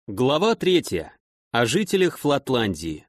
Глава 3. О жителях Флатландии.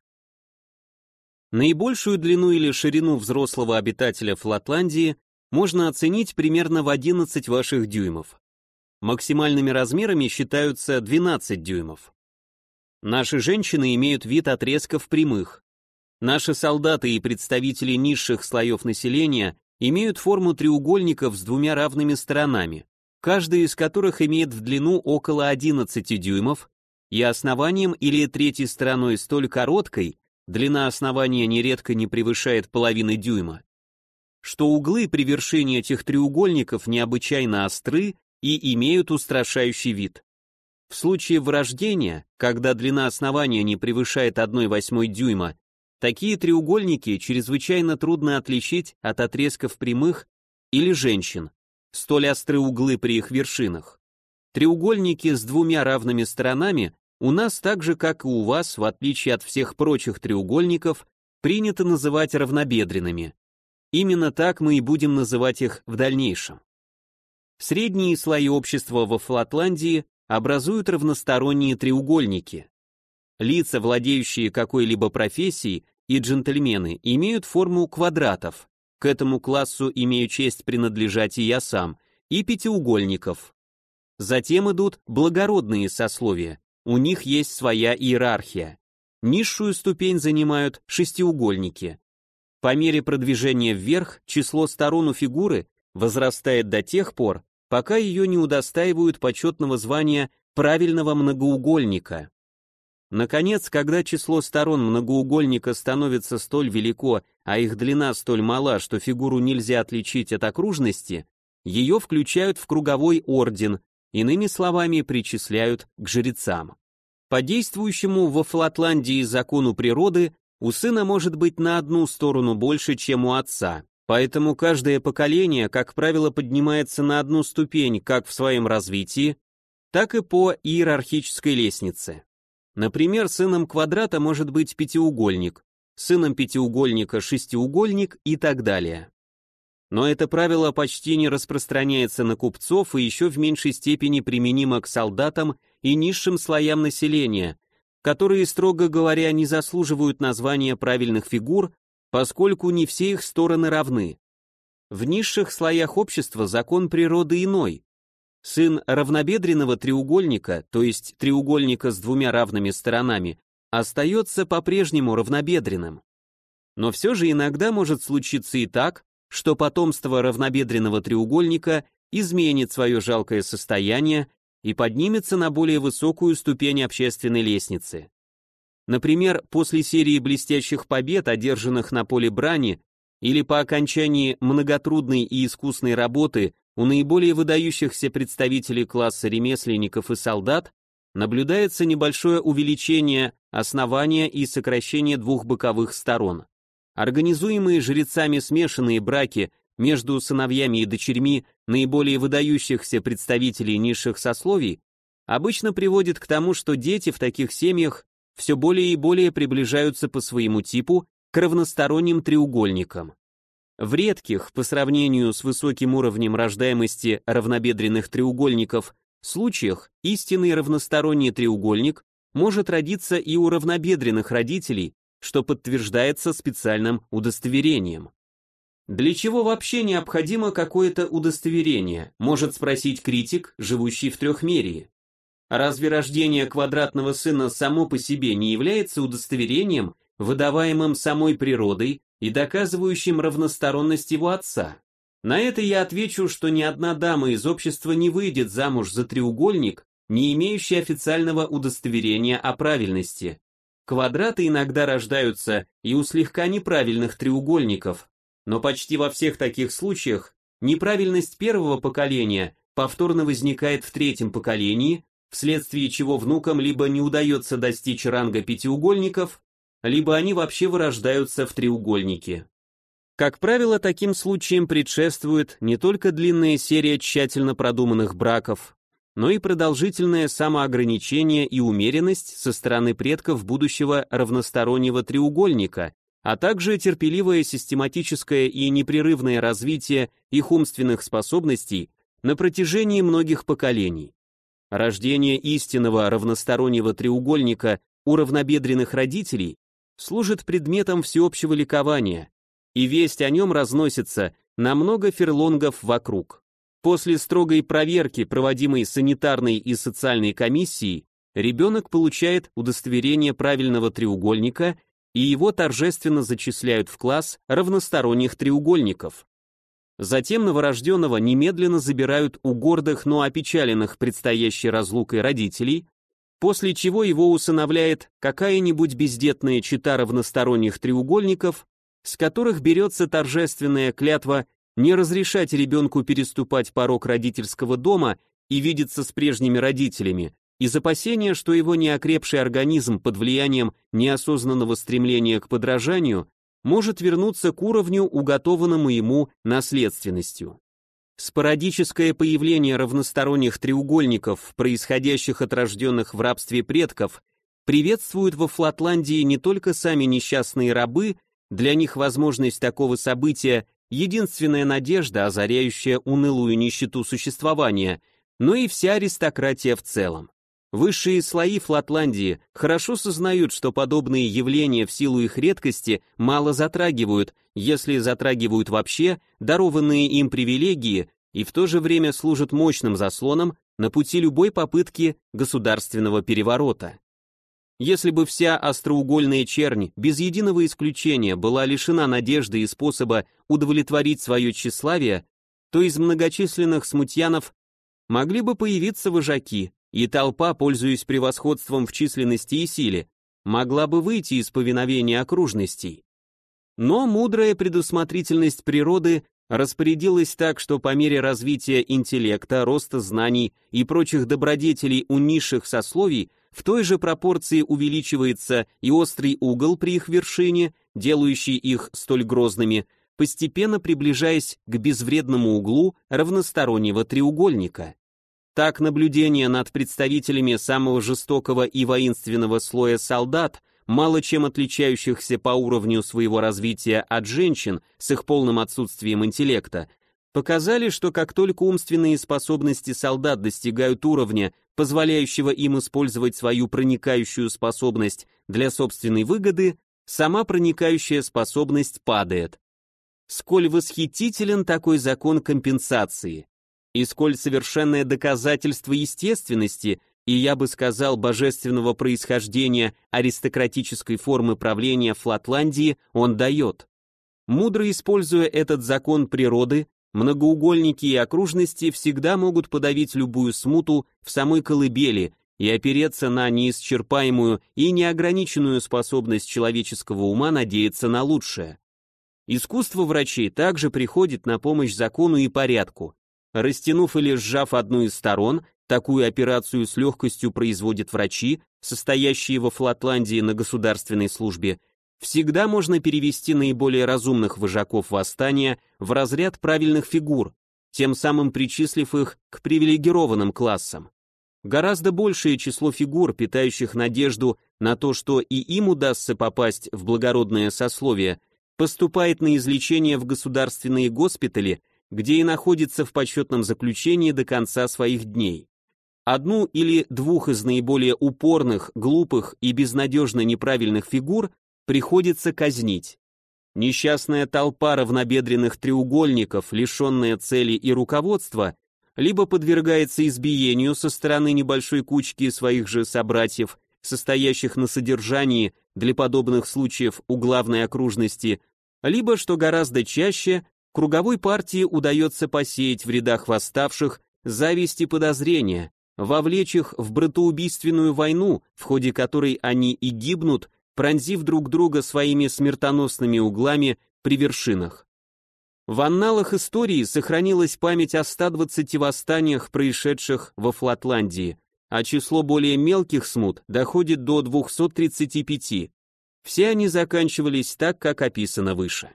Наибольшую длину или ширину взрослого обитателя Флатландии можно оценить примерно в 11 ваших дюймов. Максимальными размерами считаются 12 дюймов. Наши женщины имеют вид отрезков прямых. Наши солдаты и представители низших слоев населения имеют форму треугольников с двумя равными сторонами, каждая из которых имеет в длину около 11 дюймов, и основанием или третьей стороной столь короткой, длина основания нередко не превышает половины дюйма, что углы при вершине этих треугольников необычайно остры и имеют устрашающий вид. В случае вырождения, когда длина основания не превышает 1/8 дюйма, такие треугольники чрезвычайно трудно отличить от отрезков прямых или женщин, столь остры углы при их вершинах. Треугольники с двумя равными сторонами у нас так же, как и у вас, в отличие от всех прочих треугольников, принято называть равнобедренными. Именно так мы и будем называть их в дальнейшем. Средние слои общества во Флатландии образуют равносторонние треугольники. Лица, владеющие какой-либо профессией, и джентльмены имеют форму квадратов. К этому классу имею честь принадлежать и я сам, и пятиугольников. Затем идут благородные сословия. У них есть своя иерархия. Низшую ступень занимают шестиугольники. По мере продвижения вверх число сторон у фигуры возрастает до тех пор, пока ее не удостаивают почетного звания правильного многоугольника. Наконец, когда число сторон многоугольника становится столь велико, а их длина столь мала, что фигуру нельзя отличить от окружности, ее включают в круговой орден, иными словами, причисляют к жрецам. По действующему во Флатландии закону природы, у сына может быть на одну сторону больше, чем у отца, поэтому каждое поколение, как правило, поднимается на одну ступень как в своем развитии, так и по иерархической лестнице. Например, сыном квадрата может быть пятиугольник, сыном пятиугольника шестиугольник и так далее. Но это правило почти не распространяется на купцов и еще в меньшей степени применимо к солдатам и низшим слоям населения, которые, строго говоря, не заслуживают названия правильных фигур, поскольку не все их стороны равны. В низших слоях общества закон природы иной. Сын равнобедренного треугольника, то есть треугольника с двумя равными сторонами, остается по-прежнему равнобедренным. Но все же иногда может случиться и так, что потомство равнобедренного треугольника изменит свое жалкое состояние и поднимется на более высокую ступень общественной лестницы. Например, после серии блестящих побед, одержанных на поле брани, или по окончании многотрудной и искусной работы у наиболее выдающихся представителей класса ремесленников и солдат, наблюдается небольшое увеличение основания и сокращение двух боковых сторон. Организуемые жрецами смешанные браки между сыновьями и дочерьми наиболее выдающихся представителей низших сословий обычно приводят к тому, что дети в таких семьях все более и более приближаются по своему типу к равносторонним треугольникам. В редких, по сравнению с высоким уровнем рождаемости равнобедренных треугольников, случаях истинный равносторонний треугольник может родиться и у равнобедренных родителей, что подтверждается специальным удостоверением. Для чего вообще необходимо какое-то удостоверение, может спросить критик, живущий в трехмерии. Разве рождение квадратного сына само по себе не является удостоверением, выдаваемым самой природой и доказывающим равносторонность его отца? На это я отвечу, что ни одна дама из общества не выйдет замуж за треугольник, не имеющий официального удостоверения о правильности. Квадраты иногда рождаются и у слегка неправильных треугольников, но почти во всех таких случаях неправильность первого поколения повторно возникает в третьем поколении, вследствие чего внукам либо не удается достичь ранга пятиугольников, либо они вообще вырождаются в треугольники. Как правило, таким случаям предшествует не только длинная серия тщательно продуманных браков, но и продолжительное самоограничение и умеренность со стороны предков будущего равностороннего треугольника, а также терпеливое систематическое и непрерывное развитие их умственных способностей на протяжении многих поколений. Рождение истинного равностороннего треугольника у равнобедренных родителей служит предметом всеобщего ликования, и весть о нем разносится на много ферлонгов вокруг. После строгой проверки, проводимой санитарной и социальной комиссией, ребенок получает удостоверение правильного треугольника, и его торжественно зачисляют в класс равносторонних треугольников. Затем новорожденного немедленно забирают у гордых, но опечаленных предстоящей разлукой родителей, после чего его усыновляет какая-нибудь бездетная чета равносторонних треугольников, с которых берется торжественная клятва не разрешать ребенку переступать порог родительского дома и видеться с прежними родителями, из опасения, что его неокрепший организм под влиянием неосознанного стремления к подражанию может вернуться к уровню, уготованному ему наследственностью. Спорадическое появление равносторонних треугольников, происходящих от рожденных в рабстве предков, приветствуют во Флатландии не только сами несчастные рабы, для них возможность такого события – единственная надежда, озаряющая унылую нищету существования, но и вся аристократия в целом. Высшие слои Флатландии хорошо сознают, что подобные явления в силу их редкости мало затрагивают, если затрагивают вообще, дарованные им привилегии, и в то же время служат мощным заслоном на пути любой попытки государственного переворота. Если бы вся остроугольная чернь, без единого исключения, была лишена надежды и способа удовлетворить свое тщеславие, то из многочисленных смутьянов могли бы появиться вожаки, и толпа, пользуясь превосходством в численности и силе, могла бы выйти из повиновения окружностей. Но мудрая предусмотрительность природы распорядилась так, что по мере развития интеллекта, роста знаний и прочих добродетелей у низших сословий в той же пропорции увеличивается и острый угол при их вершине, делающий их столь грозными, постепенно приближаясь к безвредному углу равностороннего треугольника. Так наблюдение над представителями самого жестокого и воинственного слоя солдат, мало чем отличающихся по уровню своего развития от женщин с их полным отсутствием интеллекта, показали, что как только умственные способности солдат достигают уровня, позволяющего им использовать свою проникающую способность для собственной выгоды, сама проникающая способность падает. Сколь восхитителен такой закон компенсации! И сколь совершенное доказательство естественности, и я бы сказал божественного происхождения аристократической формы правления Флатландии он дает. Мудро используя этот закон природы, многоугольники и окружности всегда могут подавить любую смуту в самой колыбели и опереться на неисчерпаемую и неограниченную способность человеческого ума надеяться на лучшее. Искусство врачей также приходит на помощь закону и порядку. Растянув или сжав одну из сторон, такую операцию с легкостью производят врачи, состоящие во Флатландии на государственной службе, всегда можно перевести наиболее разумных вожаков восстания в разряд правильных фигур, тем самым причислив их к привилегированным классам. Гораздо большее число фигур, питающих надежду на то, что и им удастся попасть в благородное сословие, поступает на излечение в государственные госпитали, где и находится в почетном заключении до конца своих дней. Одну или двух из наиболее упорных, глупых и безнадежно неправильных фигур приходится казнить. Несчастная толпа равнобедренных треугольников, лишенная цели и руководства, либо подвергается избиению со стороны небольшой кучки своих же собратьев, состоящих на содержании для подобных случаев у главной окружности, либо, что гораздо чаще, круговой партии удается посеять в рядах восставших зависть и подозрения, вовлечь их в братоубийственную войну, в ходе которой они и гибнут, пронзив друг друга своими смертоносными углами при вершинах. В анналах истории сохранилась память о 120 восстаниях, происшедших во Флатландии, а число более мелких смут доходит до 235. Все они заканчивались так, как описано выше.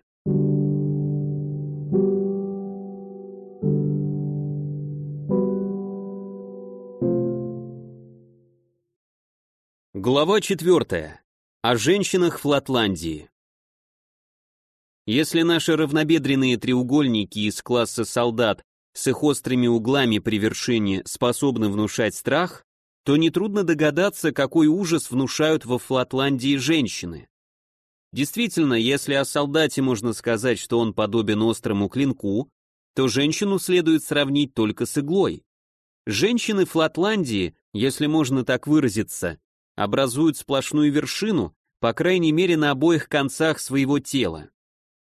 Глава 4. О женщинах Флатландии. Если наши равнобедренные треугольники из класса солдат с их острыми углами при вершине способны внушать страх, то нетрудно догадаться, какой ужас внушают во Флатландии женщины. Действительно, если о солдате можно сказать, что он подобен острому клинку, то женщину следует сравнить только с иглой. Женщины Флатландии, если можно так выразиться, образуют сплошную вершину, по крайней мере на обоих концах своего тела.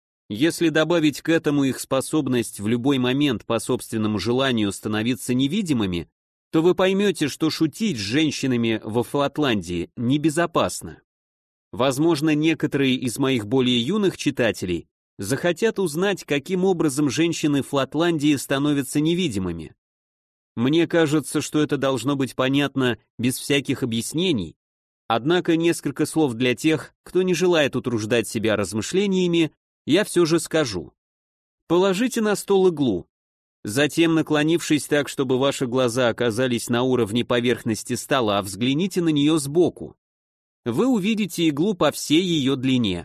Если добавить к этому их способность в любой момент по собственному желанию становиться невидимыми, то вы поймете, что шутить с женщинами во Флатландии небезопасно. Возможно, некоторые из моих более юных читателей захотят узнать, каким образом женщины Флатландии становятся невидимыми. Мне кажется, что это должно быть понятно без всяких объяснений, однако несколько слов для тех, кто не желает утруждать себя размышлениями, я все же скажу. Положите на стол иглу. Затем, наклонившись так, чтобы ваши глаза оказались на уровне поверхности стола, взгляните на нее сбоку. Вы увидите иглу по всей ее длине.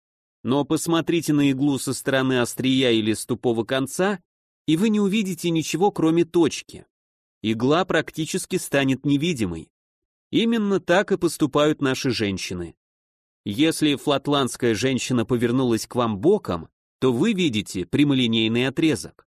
Но посмотрите на иглу со стороны острия или с тупого конца, и вы не увидите ничего, кроме точки. Игла практически станет невидимой. Именно так и поступают наши женщины. Если флатландская женщина повернулась к вам боком, то вы видите прямолинейный отрезок.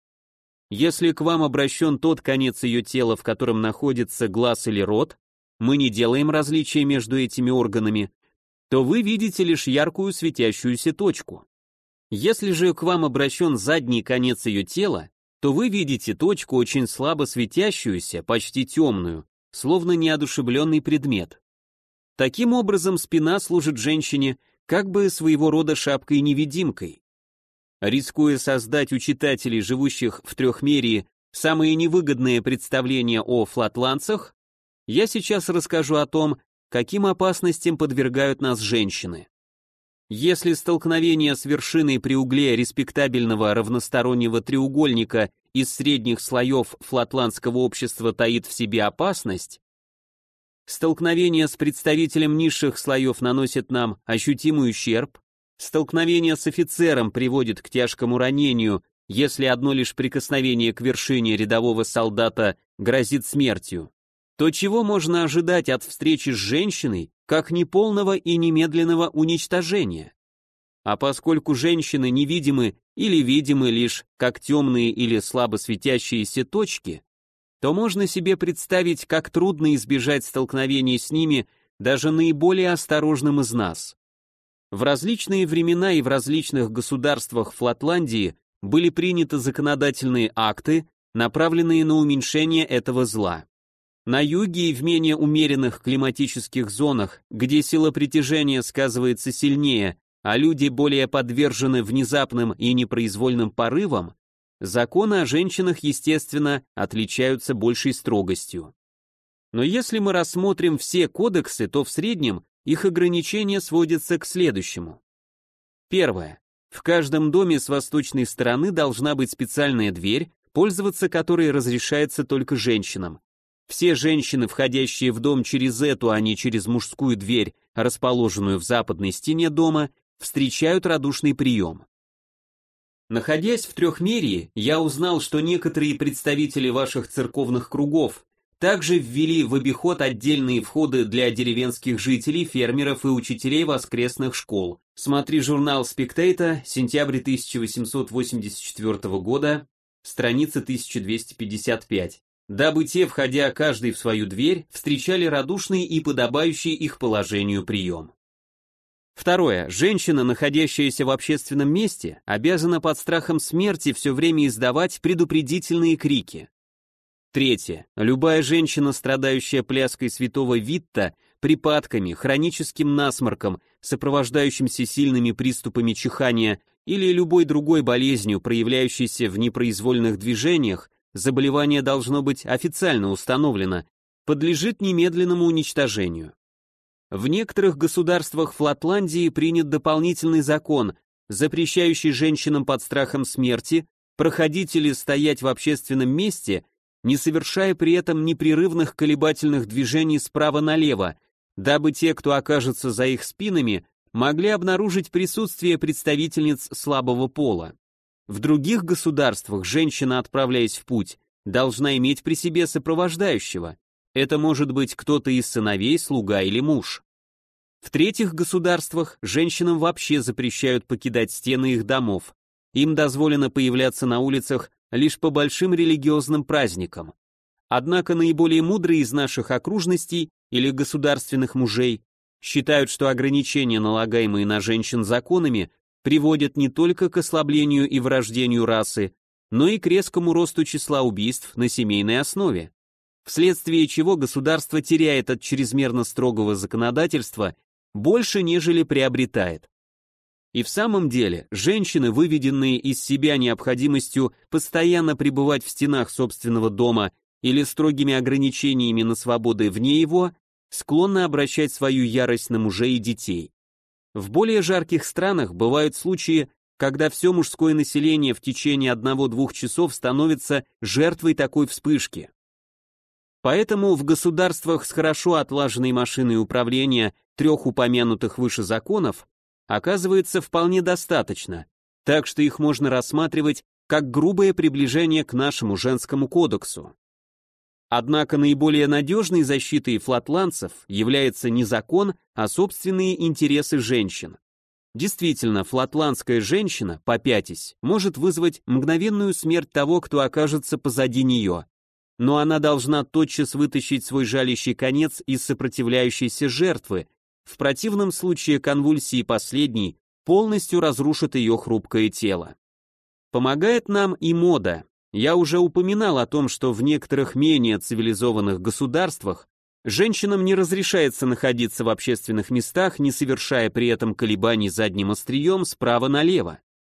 Если к вам обращен тот конец ее тела, в котором находится глаз или рот, мы не делаем различия между этими органами, то вы видите лишь яркую светящуюся точку. Если же к вам обращен задний конец ее тела, то вы видите точку, очень слабо светящуюся, почти темную, словно неодушевленный предмет. Таким образом, спина служит женщине как бы своего рода шапкой-невидимкой. Рискуя создать у читателей, живущих в трехмерии, самые невыгодные представления о флатландцах, я сейчас расскажу о том, каким опасностям подвергают нас женщины. Если столкновение с вершиной при угле респектабельного равностороннего треугольника из средних слоев флатландского общества таит в себе опасность, столкновение с представителем низших слоев наносит нам ощутимый ущерб, столкновение с офицером приводит к тяжкому ранению, если одно лишь прикосновение к вершине рядового солдата грозит смертью, то чего можно ожидать от встречи с женщиной, как неполного и немедленного уничтожения? А поскольку женщины невидимы или видимы лишь как темные или слабо светящиеся точки, то можно себе представить, как трудно избежать столкновений с ними даже наиболее осторожным из нас. В различные времена и в различных государствах Флатландии были приняты законодательные акты, направленные на уменьшение этого зла. На юге и в менее умеренных климатических зонах, где сила притяжения сказывается сильнее, а люди более подвержены внезапным и непроизвольным порывам, законы о женщинах, естественно, отличаются большей строгостью. Но если мы рассмотрим все кодексы, то в среднем их ограничения сводятся к следующему. Первое. В каждом доме с восточной стороны должна быть специальная дверь, пользоваться которой разрешается только женщинам. Все женщины, входящие в дом через эту, а не через мужскую дверь, расположенную в западной стене дома, встречают радушный прием. Находясь в трехмерии, я узнал, что некоторые представители ваших церковных кругов также ввели в обиход отдельные входы для деревенских жителей, фермеров и учителей воскресных школ. Смотри журнал Spectator, сентябрь 1884 года, страница 1255. Дабы те, входя каждый в свою дверь, встречали радушный и подобающий их положению прием. Второе. Женщина, находящаяся в общественном месте, обязана под страхом смерти все время издавать предупредительные крики. Третье. Любая женщина, страдающая пляской святого Витта, припадками, хроническим насморком, сопровождающимся сильными приступами чихания или любой другой болезнью, проявляющейся в непроизвольных движениях, заболевание должно быть официально установлено, подлежит немедленному уничтожению. В некоторых государствах Флатландии принят дополнительный закон, запрещающий женщинам под страхом смерти проходить или стоять в общественном месте, не совершая при этом непрерывных колебательных движений справа налево, дабы те, кто окажется за их спинами, могли обнаружить присутствие представительниц слабого пола. В других государствах женщина, отправляясь в путь, должна иметь при себе сопровождающего. Это может быть кто-то из сыновей, слуга или муж. В третьих государствах женщинам вообще запрещают покидать стены их домов. Им дозволено появляться на улицах лишь по большим религиозным праздникам. Однако наиболее мудрые из наших окружностей или государственных мужей считают, что ограничения, налагаемые на женщин законами, приводят не только к ослаблению и вырождению расы, но и к резкому росту числа убийств на семейной основе, вследствие чего государство теряет от чрезмерно строгого законодательства больше, нежели приобретает. И в самом деле, женщины, выведенные из себя необходимостью постоянно пребывать в стенах собственного дома или строгими ограничениями на свободы вне его, склонны обращать свою ярость на мужей и детей. В более жарких странах бывают случаи, когда все мужское население в течение 1-2 часов становится жертвой такой вспышки. Поэтому в государствах с хорошо отлаженной машиной управления 3 упомянутых выше законов оказывается вполне достаточно, так что их можно рассматривать как грубое приближение к нашему женскому кодексу. Однако наиболее надежной защитой флатландцев является не закон, а собственные интересы женщин. Действительно, флатландская женщина, попятясь, может вызвать мгновенную смерть того, кто окажется позади нее, но она должна тотчас вытащить свой жалящий конец из сопротивляющейся жертвы, в противном случае конвульсии последней полностью разрушат ее хрупкое тело. Помогает нам и мода. Я уже упоминал о том, что в некоторых менее цивилизованных государствах женщинам не разрешается находиться в общественных местах, не совершая при этом колебаний задним острием справа налево.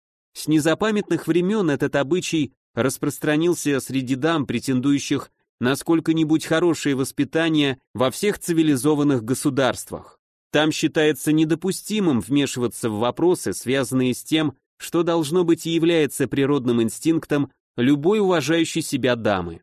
С незапамятных времен этот обычай распространился среди дам, претендующих на сколько-нибудь хорошее воспитание во всех цивилизованных государствах. Там считается недопустимым вмешиваться в вопросы, связанные с тем, что должно быть и является природным инстинктом любой уважающей себя дамы.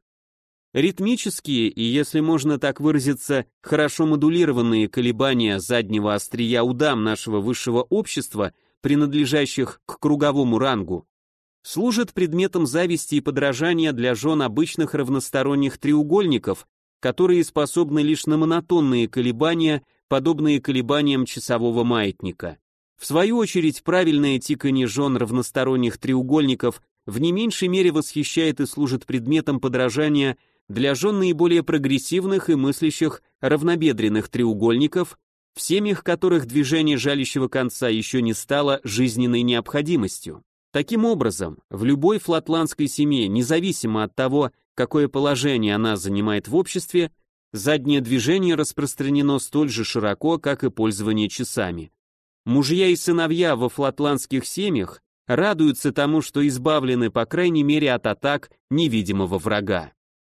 Ритмические и, если можно так выразиться, хорошо модулированные колебания заднего острия у дам нашего высшего общества, принадлежащих к круговому рангу, служат предметом зависти и подражания для жен обычных равносторонних треугольников, которые способны лишь на монотонные колебания, подобные колебаниям часового маятника. В свою очередь, правильное тиканье жен равносторонних треугольников в не меньшей мере восхищает и служит предметом подражания для жен наиболее прогрессивных и мыслящих равнобедренных треугольников, в семьях которых движение жалящего конца еще не стало жизненной необходимостью. Таким образом, в любой флатландской семье, независимо от того, какое положение она занимает в обществе, заднее движение распространено столь же широко, как и пользование часами. Мужья и сыновья во флатландских семьях радуются тому, что избавлены, по крайней мере, от атак невидимого врага.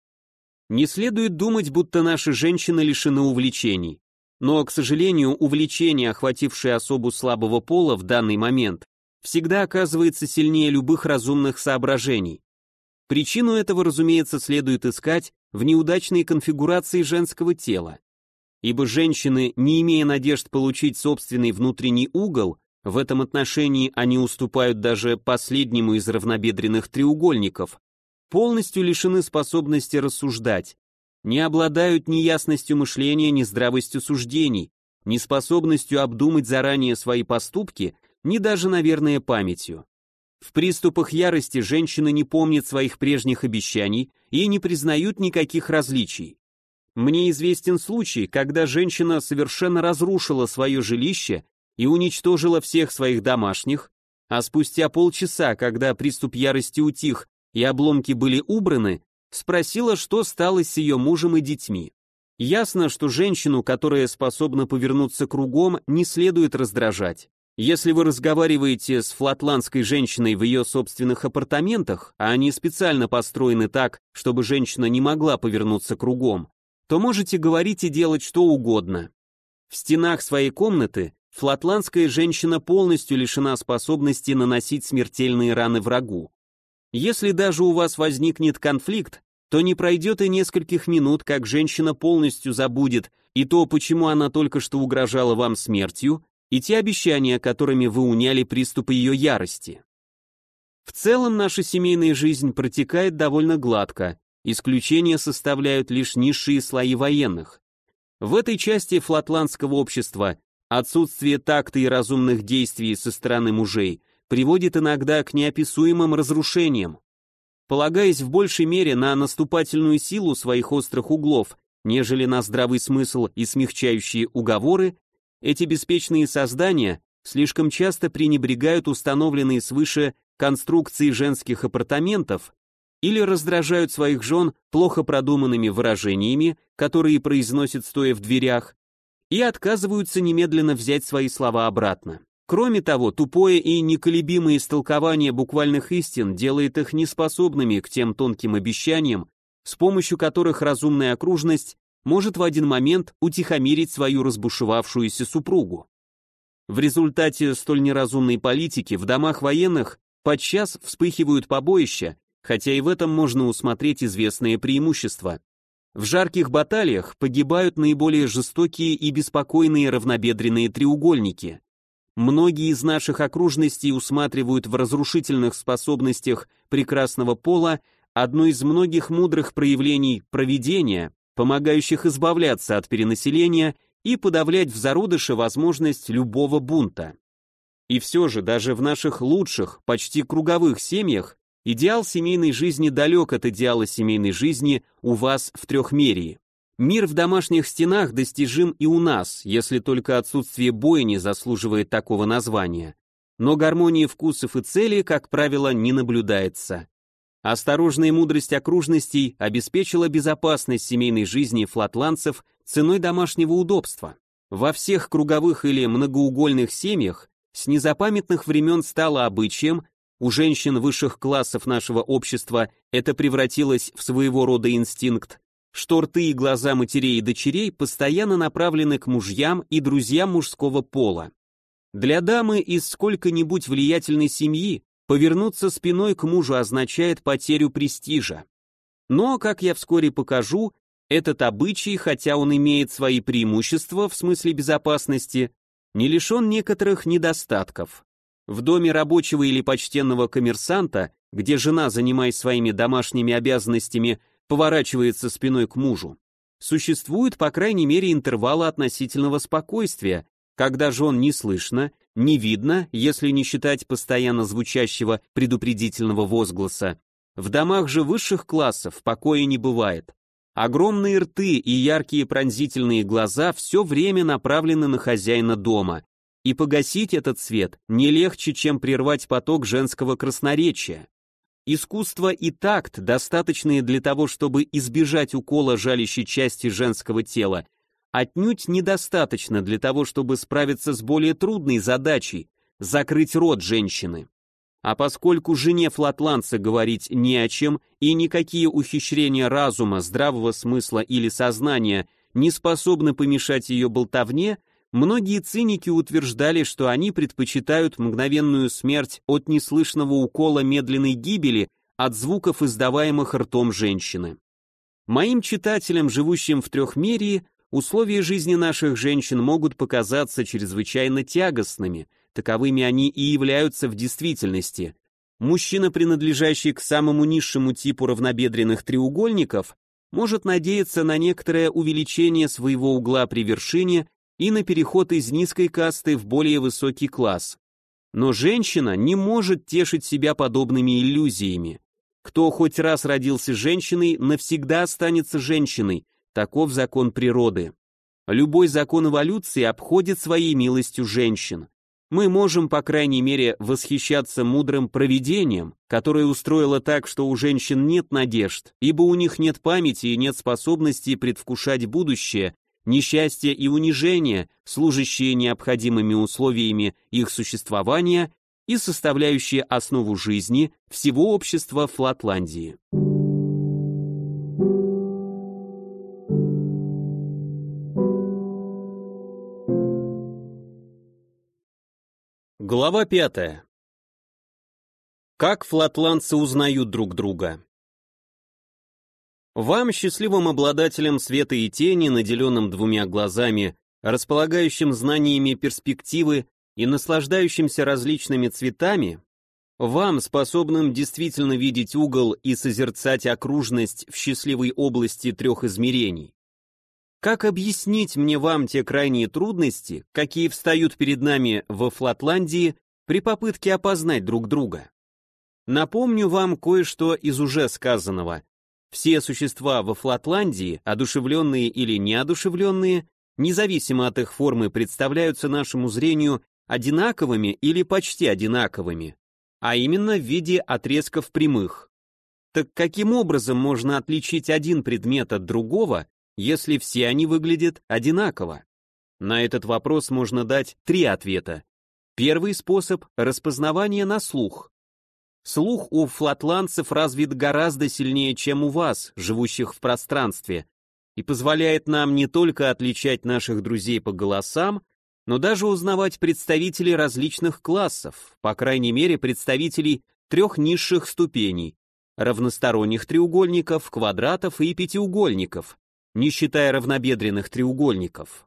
Не следует думать, будто наши женщины лишены увлечений. Но, к сожалению, увлечение, охватившее особу слабого пола в данный момент, всегда оказывается сильнее любых разумных соображений. Причину этого, разумеется, следует искать в неудачной конфигурации женского тела. Ибо женщины, не имея надежд получить собственный внутренний угол, в этом отношении они уступают даже последнему из равнобедренных треугольников, полностью лишены способности рассуждать, не обладают ни ясностью мышления, ни здравостью суждений, ни способностью обдумать заранее свои поступки, ни даже, наверное, памятью. В приступах ярости женщины не помнят своих прежних обещаний и не признают никаких различий. Мне известен случай, когда женщина совершенно разрушила свое жилище и уничтожила всех своих домашних, а спустя полчаса, когда приступ ярости утих и обломки были убраны, спросила, что стало с ее мужем и детьми. Ясно, что женщину, которая способна повернуться кругом, не следует раздражать. Если вы разговариваете с флатландской женщиной в ее собственных апартаментах, а они специально построены так, чтобы женщина не могла повернуться кругом, то можете говорить и делать что угодно. В стенах своей комнаты флатландская женщина полностью лишена способности наносить смертельные раны врагу. Если даже у вас возникнет конфликт, то не пройдет и нескольких минут, как женщина полностью забудет и то, почему она только что угрожала вам смертью, и те обещания, которыми вы уняли приступ ее ярости. В целом наша семейная жизнь протекает довольно гладко, исключения составляют лишь низшие слои военных. В этой части флатландского общества отсутствие такта и разумных действий со стороны мужей приводит иногда к неописуемым разрушениям. Полагаясь в большей мере на наступательную силу своих острых углов, нежели на здравый смысл и смягчающие уговоры, эти беспечные создания слишком часто пренебрегают установленные свыше конструкции женских апартаментов или раздражают своих жен плохо продуманными выражениями, которые произносят стоя в дверях, и отказываются немедленно взять свои слова обратно. Кроме того, тупое и неколебимое истолкование буквальных истин делает их неспособными к тем тонким обещаниям, с помощью которых разумная окружность может в один момент утихомирить свою разбушевавшуюся супругу. В результате столь неразумной политики в домах военных подчас вспыхивают побоища, хотя и в этом можно усмотреть известные преимущества. В жарких баталиях погибают наиболее жестокие и беспокойные равнобедренные треугольники. Многие из наших окружностей усматривают в разрушительных способностях прекрасного пола одно из многих мудрых проявлений провидения, помогающих избавляться от перенаселения и подавлять в зародыше возможность любого бунта. И все же, даже в наших лучших, почти круговых семьях, идеал семейной жизни далек от идеала семейной жизни у вас в трехмерии. Мир в домашних стенах достижим и у нас, если только отсутствие бойни заслуживает такого названия. Но гармонии вкусов и целей, как правило, не наблюдается. Осторожная мудрость окружностей обеспечила безопасность семейной жизни флатландцев ценой домашнего удобства. Во всех круговых или многоугольных семьях с незапамятных времен стало обычаем, у женщин высших классов нашего общества это превратилось в своего рода инстинкт, что рты и глаза матерей и дочерей постоянно направлены к мужьям и друзьям мужского пола. Для дамы из сколько-нибудь влиятельной семьи повернуться спиной к мужу означает потерю престижа. Но, как я вскоре покажу, этот обычай, хотя он имеет свои преимущества в смысле безопасности, не лишен некоторых недостатков. В доме рабочего или почтенного коммерсанта, где жена, занимаясь своими домашними обязанностями, поворачивается спиной к мужу, существуют, по крайней мере, интервалы относительного спокойствия, когда жен не слышно, не видно, если не считать постоянно звучащего предупредительного возгласа. В домах же высших классов покоя не бывает. Огромные рты и яркие пронзительные глаза все время направлены на хозяина дома, и погасить этот свет не легче, чем прервать поток женского красноречия. Искусство и такт, достаточные для того, чтобы избежать укола жалящей части женского тела, отнюдь недостаточно для того, чтобы справиться с более трудной задачей – закрыть рот женщины. А поскольку жене флатландца говорить не о чем и никакие ухищрения разума, здравого смысла или сознания не способны помешать ее болтовне, многие циники утверждали, что они предпочитают мгновенную смерть от неслышного укола медленной гибели от звуков, издаваемых ртом женщины. Моим читателям, живущим в трехмерии, условия жизни наших женщин могут показаться чрезвычайно тягостными, таковыми они и являются в действительности. Мужчина, принадлежащий к самому низшему типу равнобедренных треугольников, может надеяться на некоторое увеличение своего угла при вершине и на переход из низкой касты в более высокий класс. Но женщина не может тешить себя подобными иллюзиями. Кто хоть раз родился женщиной, навсегда останется женщиной, таков закон природы. Любой закон эволюции обходит своей милостью женщин. Мы можем, по крайней мере, восхищаться мудрым провидением, которое устроило так, что у женщин нет надежд, ибо у них нет памяти и нет способности предвкушать будущее, несчастье и унижение, служащие необходимыми условиями их существования и составляющие основу жизни всего общества Флатландии. Глава 5. Как флатландцы узнают друг друга? Вам, счастливым обладателям света и тени, наделенным двумя глазами, располагающим знаниями перспективы и наслаждающимся различными цветами, Вам, способным действительно видеть угол и созерцать окружность в счастливой области трех измерений. Как объяснить мне вам те крайние трудности, какие встают перед нами во Флатландии при попытке опознать друг друга? Напомню вам кое-что из уже сказанного. Все существа во Флатландии, одушевленные или неодушевленные, независимо от их формы, представляются нашему зрению одинаковыми или почти одинаковыми, а именно в виде отрезков прямых. Так каким образом можно отличить один предмет от другого, если все они выглядят одинаково? На этот вопрос можно дать три ответа. Первый способ – распознавание на слух. Слух у флатландцев развит гораздо сильнее, чем у вас, живущих в пространстве, и позволяет нам не только отличать наших друзей по голосам, но даже узнавать представителей различных классов, по крайней мере представителей трех низших ступеней, равносторонних треугольников, квадратов и пятиугольников, не считая равнобедренных треугольников.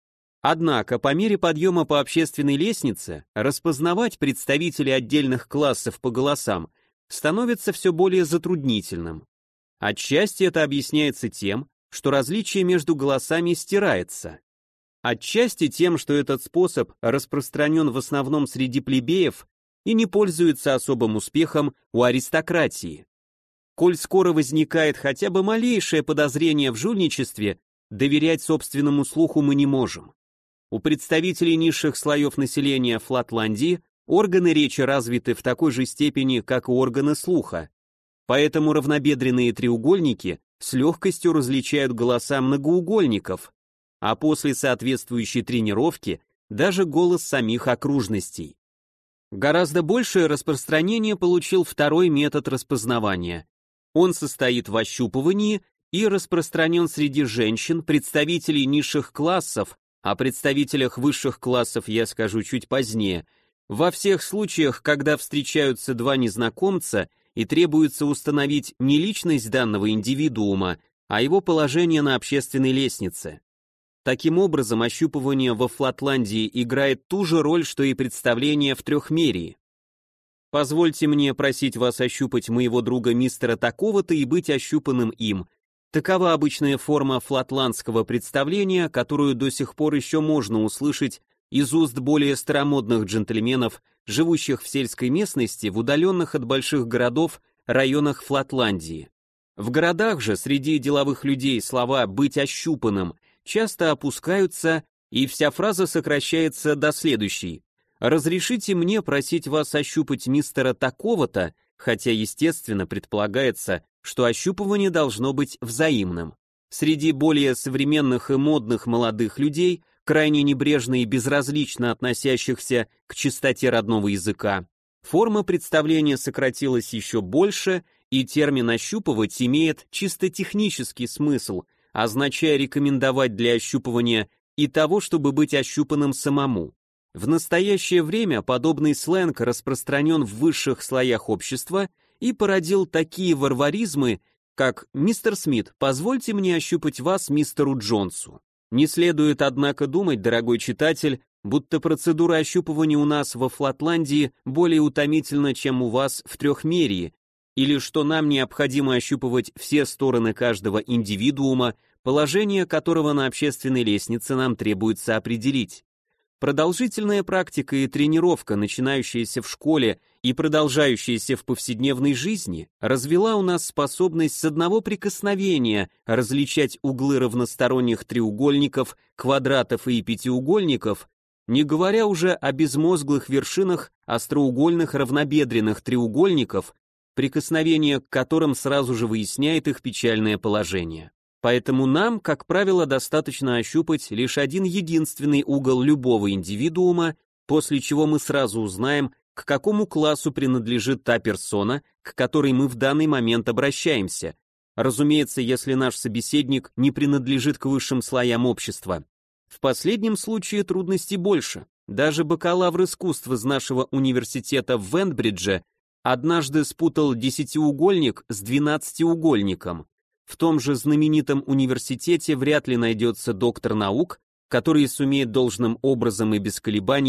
Однако, по мере подъема по общественной лестнице, распознавать представителей отдельных классов по голосам становится все более затруднительным. Отчасти это объясняется тем, что различие между голосами стирается. Отчасти тем, что этот способ распространен в основном среди плебеев и не пользуется особым успехом у аристократии. Коль скоро возникает хотя бы малейшее подозрение в жульничестве, доверять собственному слуху мы не можем. У представителей низших слоев населения Флатландии органы речи развиты в такой же степени, как и органы слуха. Поэтому равнобедренные треугольники с легкостью различают голоса многоугольников, а после соответствующей тренировки даже голос самих окружностей. Гораздо большее распространение получил второй метод распознавания. Он состоит в ощупывании и распространен среди женщин, представителей низших классов. О представителях высших классов я скажу чуть позднее. Во всех случаях, когда встречаются два незнакомца и требуется установить не личность данного индивидуума, а его положение на общественной лестнице. Таким образом, ощупывание во Флатландии играет ту же роль, что и представление в трехмерии. Позвольте мне просить вас ощупать моего друга мистера такого-то и быть ощупанным им. Такова обычная форма флатландского представления, которую до сих пор еще можно услышать из уст более старомодных джентльменов, живущих в сельской местности, в удаленных от больших городов районах Флатландии. В городах же среди деловых людей слова «быть ощупанным» часто опускаются, и вся фраза сокращается до следующей: «Разрешите мне просить вас ощупать мистера такого-то», хотя, естественно, предполагается, что ощупывание должно быть взаимным. Среди более современных и модных молодых людей, крайне небрежно и безразлично относящихся к чистоте родного языка, форма представления сократилась еще больше, и термин «ощупывать» имеет чисто технический смысл, означая рекомендовать для ощупывания и того, чтобы быть ощупанным самому. В настоящее время подобный сленг распространен в высших слоях общества и породил такие варваризмы, как «Мистер Смит, позвольте мне ощупать вас мистеру Джонсу». Не следует, однако, думать, дорогой читатель, будто процедура ощупывания у нас во Флатландии более утомительна, чем у вас в трехмерии, или что нам необходимо ощупывать все стороны каждого индивидуума, положение которого на общественной лестнице нам требуется определить. Продолжительная практика и тренировка, начинающаяся в школе и продолжающаяся в повседневной жизни, развила у нас способность с одного прикосновения различать углы равносторонних треугольников, квадратов и пятиугольников, не говоря уже о безмозглых вершинах остроугольных равнобедренных треугольников, прикосновение к которым сразу же выясняет их печальное положение. Поэтому нам, как правило, достаточно ощупать лишь один единственный угол любого индивидуума, после чего мы сразу узнаем, к какому классу принадлежит та персона, к которой мы в данный момент обращаемся. Разумеется, если наш собеседник не принадлежит к высшим слоям общества. В последнем случае трудностей больше. Даже бакалавр искусств из нашего университета в Вентбридже однажды спутал десятиугольник с двенадцатиугольником. В том же знаменитом университете вряд ли найдется доктор наук, который сумеет должным образом и без колебаний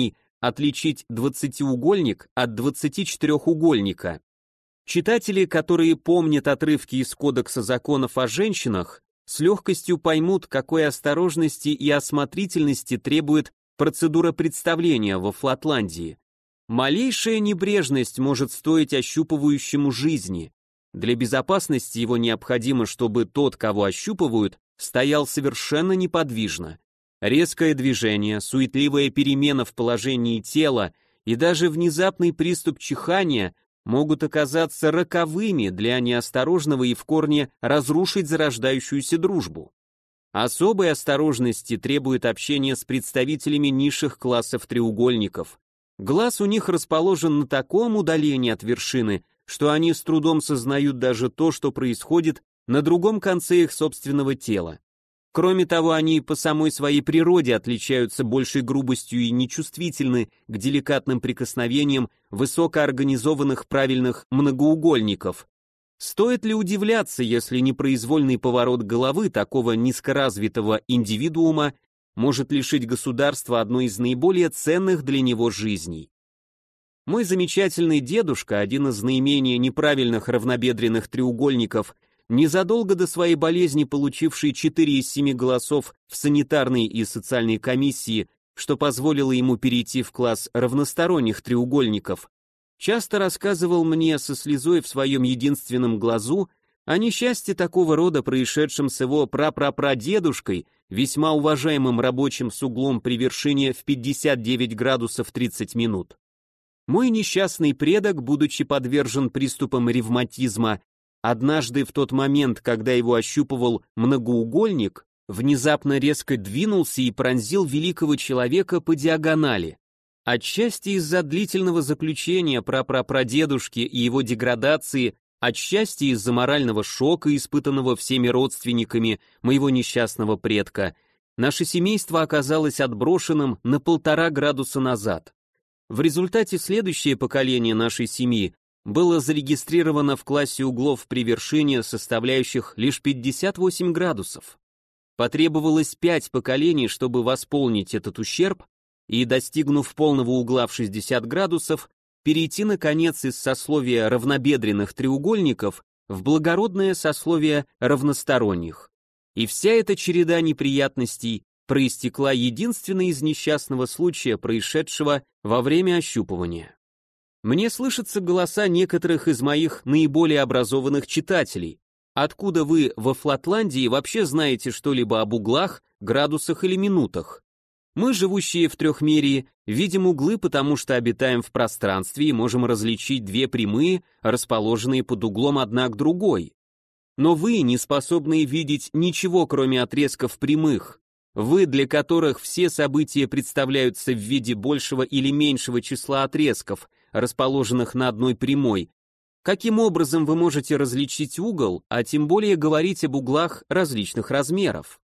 отличить двадцатиугольник от 24-угольника. Читатели, которые помнят отрывки из Кодекса законов о женщинах, с легкостью поймут, какой осторожности и осмотрительности требует процедура представления во Флатландии. Малейшая небрежность может стоить ощупывающему жизни. Для безопасности его необходимо, чтобы тот, кого ощупывают, стоял совершенно неподвижно. Резкое движение, суетливая перемена в положении тела и даже внезапный приступ чихания могут оказаться роковыми для неосторожного и в корне разрушить зарождающуюся дружбу. Особой осторожности требует общение с представителями низших классов треугольников. Глаз у них расположен на таком удалении от вершины, что они с трудом сознают даже то, что происходит на другом конце их собственного тела. Кроме того, они по самой своей природе отличаются большей грубостью и нечувствительны к деликатным прикосновениям высокоорганизованных правильных многоугольников. Стоит ли удивляться, если непроизвольный поворот головы такого низкоразвитого индивидуума может лишить государства одной из наиболее ценных для него жизней? Мой замечательный дедушка, один из наименее неправильных равнобедренных треугольников, незадолго до своей болезни получивший 4 из 7 голосов в санитарной и социальной комиссии, что позволило ему перейти в класс равносторонних треугольников, часто рассказывал мне со слезой в своем единственном глазу о несчастье такого рода, происшедшем с его прапрапрадедушкой, весьма уважаемым рабочим с углом при вершине в 59 градусов 30 минут. Мой несчастный предок, будучи подвержен приступам ревматизма, однажды в тот момент, когда его ощупывал многоугольник, внезапно резко двинулся и пронзил великого человека по диагонали. Отчасти из-за длительного заключения прапрапрадедушки и его деградации, отчасти из-за морального шока, испытанного всеми родственниками моего несчастного предка, наше семейство оказалось отброшенным на 1,5 градуса назад. В результате следующее поколение нашей семьи было зарегистрировано в классе углов при вершине, составляющих лишь 58 градусов. Потребовалось 5 поколений, чтобы восполнить этот ущерб и, достигнув полного угла в 60 градусов, перейти, наконец, из сословия равнобедренных треугольников в благородное сословие равносторонних. И вся эта череда неприятностей проистекла единственно из несчастного случая, происшедшего во время ощупывания. Мне слышатся голоса некоторых из моих наиболее образованных читателей. Откуда вы во Флатландии вообще знаете что-либо об углах, градусах или минутах? Мы, живущие в трехмерии, видим углы, потому что обитаем в пространстве и можем различить 2 прямые, расположенные под углом одна к другой. Но вы, не способные видеть ничего, кроме отрезков прямых, вы, для которых все события представляются в виде большего или меньшего числа отрезков, расположенных на одной прямой, каким образом вы можете различить угол, а тем более говорить об углах различных размеров?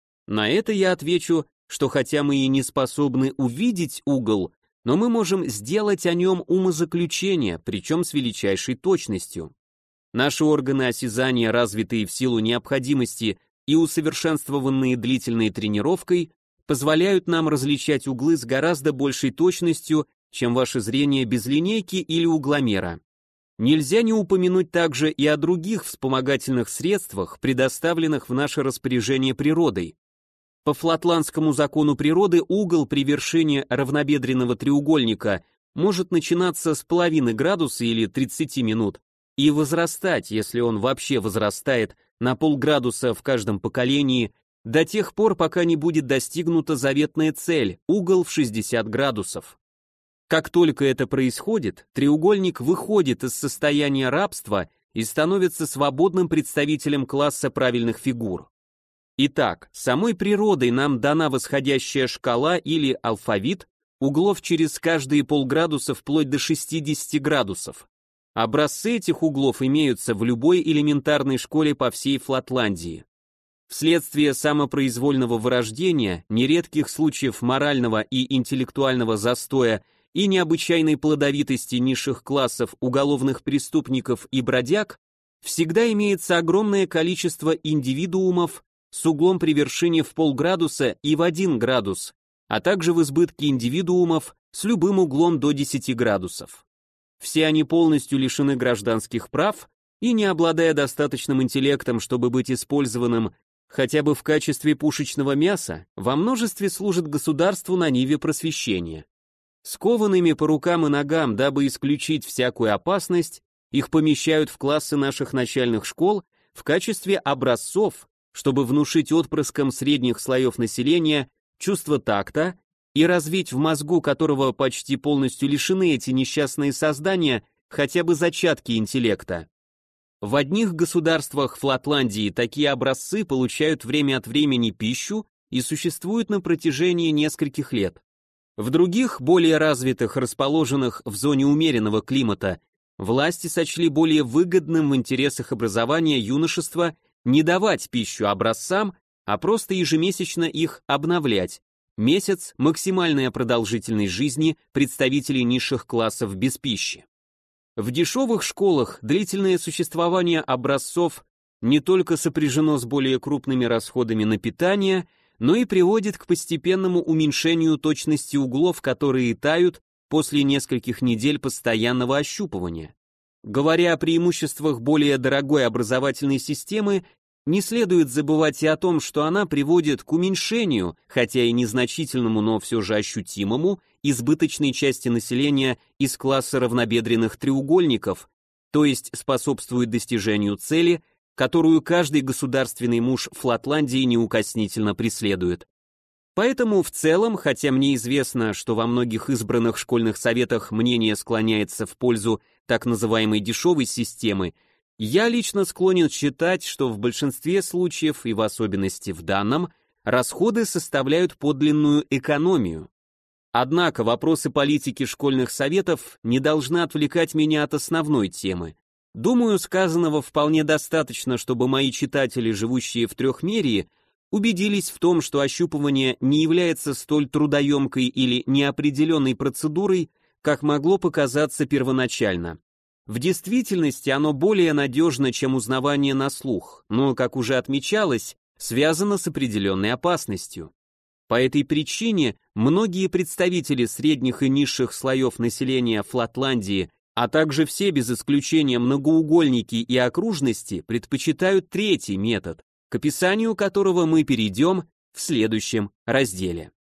На это я отвечу, что хотя мы и не способны увидеть угол, но мы можем сделать о нем умозаключение, причем с величайшей точностью. Наши органы осязания, развитые в силу необходимости и усовершенствованные длительной тренировкой, позволяют нам различать углы с гораздо большей точностью, чем ваше зрение без линейки или угломера. Нельзя не упомянуть также и о других вспомогательных средствах, предоставленных в наше распоряжение природой. По флатландскому закону природы угол при вершине равнобедренного треугольника может начинаться с половины градуса или 30 минут и возрастать, если он вообще возрастает, на полградуса в каждом поколении, до тех пор, пока не будет достигнута заветная цель – угол в 60 градусов. Как только это происходит, треугольник выходит из состояния рабства и становится свободным представителем класса правильных фигур. Итак, самой природой нам дана восходящая шкала или алфавит углов через каждые полградуса вплоть до 60 градусов. Образцы этих углов имеются в любой элементарной школе по всей Флатландии. Вследствие самопроизвольного вырождения, нередких случаев морального и интеллектуального застоя и необычайной плодовитости низших классов уголовных преступников и бродяг, всегда имеется огромное количество индивидуумов с углом при вершине в полградуса и в 1 градус, а также в избытке индивидуумов с любым углом до 10 градусов. Все они полностью лишены гражданских прав и, не обладая достаточным интеллектом, чтобы быть использованным хотя бы в качестве пушечного мяса, во множестве служат государству на ниве просвещения. Скованными по рукам и ногам, дабы исключить всякую опасность, их помещают в классы наших начальных школ в качестве образцов, чтобы внушить отпрыскам средних слоев населения чувство такта и развить в мозгу, которого почти полностью лишены эти несчастные создания, хотя бы зачатки интеллекта. В одних государствах Флатландии такие образцы получают время от времени пищу и существуют на протяжении нескольких лет. В других, более развитых, расположенных в зоне умеренного климата, власти сочли более выгодным в интересах образования юношества не давать пищу образцам, а просто ежемесячно их обновлять. Месяц – максимальная продолжительность жизни представителей низших классов без пищи. В дешевых школах длительное существование образцов не только сопряжено с более крупными расходами на питание, но и приводит к постепенному уменьшению точности углов, которые тают после нескольких недель постоянного ощупывания. Говоря о преимуществах более дорогой образовательной системы, не следует забывать и о том, что она приводит к уменьшению, хотя и незначительному, но все же ощутимому, избыточной части населения из класса равнобедренных треугольников, то есть способствует достижению цели, которую каждый государственный муж Флатландии неукоснительно преследует. Поэтому в целом, хотя мне известно, что во многих избранных школьных советах мнение склоняется в пользу так называемой дешевой системы, я лично склонен считать, что в большинстве случаев, и в особенности в данном, расходы составляют подлинную экономию. Однако вопросы политики школьных советов не должны отвлекать меня от основной темы. Думаю, сказанного вполне достаточно, чтобы мои читатели, живущие в Трехмерии, убедились в том, что ощупывание не является столь трудоемкой или неопределенной процедурой, как могло показаться первоначально. В действительности оно более надежно, чем узнавание на слух, но, как уже отмечалось, связано с определенной опасностью. По этой причине многие представители средних и низших слоев населения Флатландии, а также все без исключения многоугольники и окружности, предпочитают третий метод, к описанию которого мы перейдем в следующем разделе.